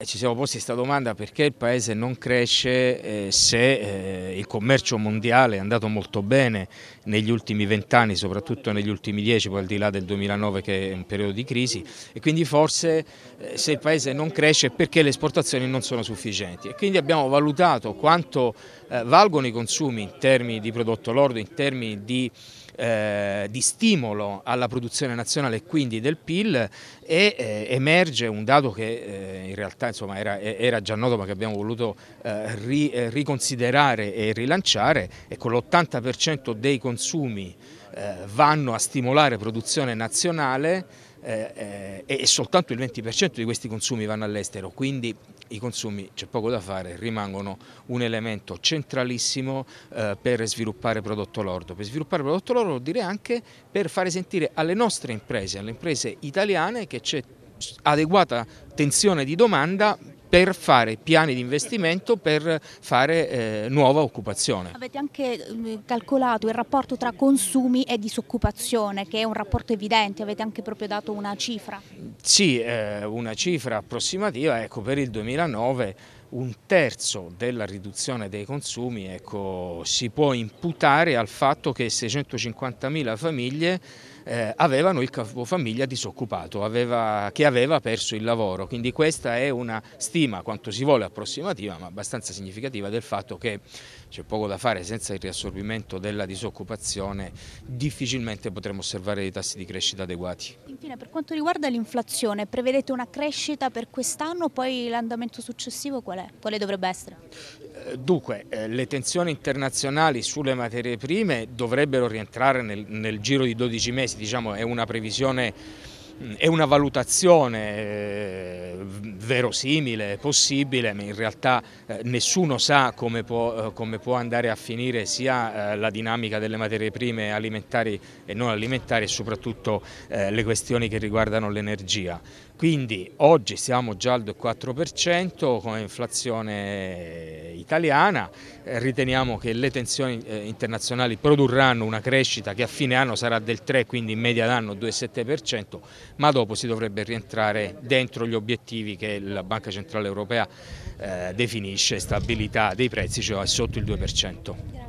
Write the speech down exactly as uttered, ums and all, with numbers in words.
Ci siamo posti questa domanda perché il Paese non cresce eh, se eh, il commercio mondiale è andato molto bene negli ultimi vent'anni, soprattutto negli ultimi dieci, poi al di là del duemilanove che è un periodo di crisi, e quindi forse eh, se il Paese non cresce è perché le esportazioni non sono sufficienti. E quindi abbiamo valutato quanto eh, valgono i consumi in termini di prodotto lordo, in termini di Eh, di stimolo alla produzione nazionale e quindi del P I L, e eh, emerge un dato che eh, in realtà insomma, era, era già noto ma che abbiamo voluto eh, ri, eh, riconsiderare e rilanciare, e con l'ottanta per cento dei consumi eh, vanno a stimolare produzione nazionale eh, eh, e soltanto il venti per cento di questi consumi vanno all'estero, quindi i consumi, c'è poco da fare, rimangono un elemento centralissimo eh, per sviluppare prodotto lordo. Per sviluppare prodotto lordo vuol dire anche per fare sentire alle nostre imprese, alle imprese italiane, che c'è adeguata tensione di domanda per fare piani di investimento per fare eh, nuova occupazione. Avete anche calcolato il rapporto tra consumi e disoccupazione, che è un rapporto evidente, avete anche proprio dato una cifra? Sì, eh, una cifra approssimativa, ecco, per il duemilanove un terzo della riduzione dei consumi ecco, si può imputare al fatto che seicentocinquantamila famiglie eh, avevano il capofamiglia disoccupato, aveva, che aveva perso il lavoro, quindi questa è una stima, quanto si vuole approssimativa, ma abbastanza significativa, del fatto che c'è poco da fare. Senza il riassorbimento della disoccupazione difficilmente potremo osservare dei tassi di crescita adeguati. Infine, per quanto riguarda l'inflazione, prevedete una crescita per quest'anno, poi l'andamento successivo qual è? Quale dovrebbe essere? Dunque, eh, le tensioni internazionali sulle materie prime dovrebbero rientrare nel, nel giro di dodici mesi, diciamo, è una previsione, è una valutazione eh, verosimile, possibile, ma in realtà eh, nessuno sa come può, eh, come può andare a finire sia eh, la dinamica delle materie prime alimentari e non alimentari, e soprattutto eh, le questioni che riguardano l'energia. Quindi oggi siamo già al due virgola quattro per cento come inflazione italiana, eh, riteniamo che le tensioni eh, internazionali produrranno una crescita che a fine anno sarà del tre, quindi in media d'anno due virgola sette per cento, ma dopo si dovrebbe rientrare dentro gli obiettivi che la Banca Centrale Europea eh, definisce, stabilità dei prezzi, cioè sotto il due per cento.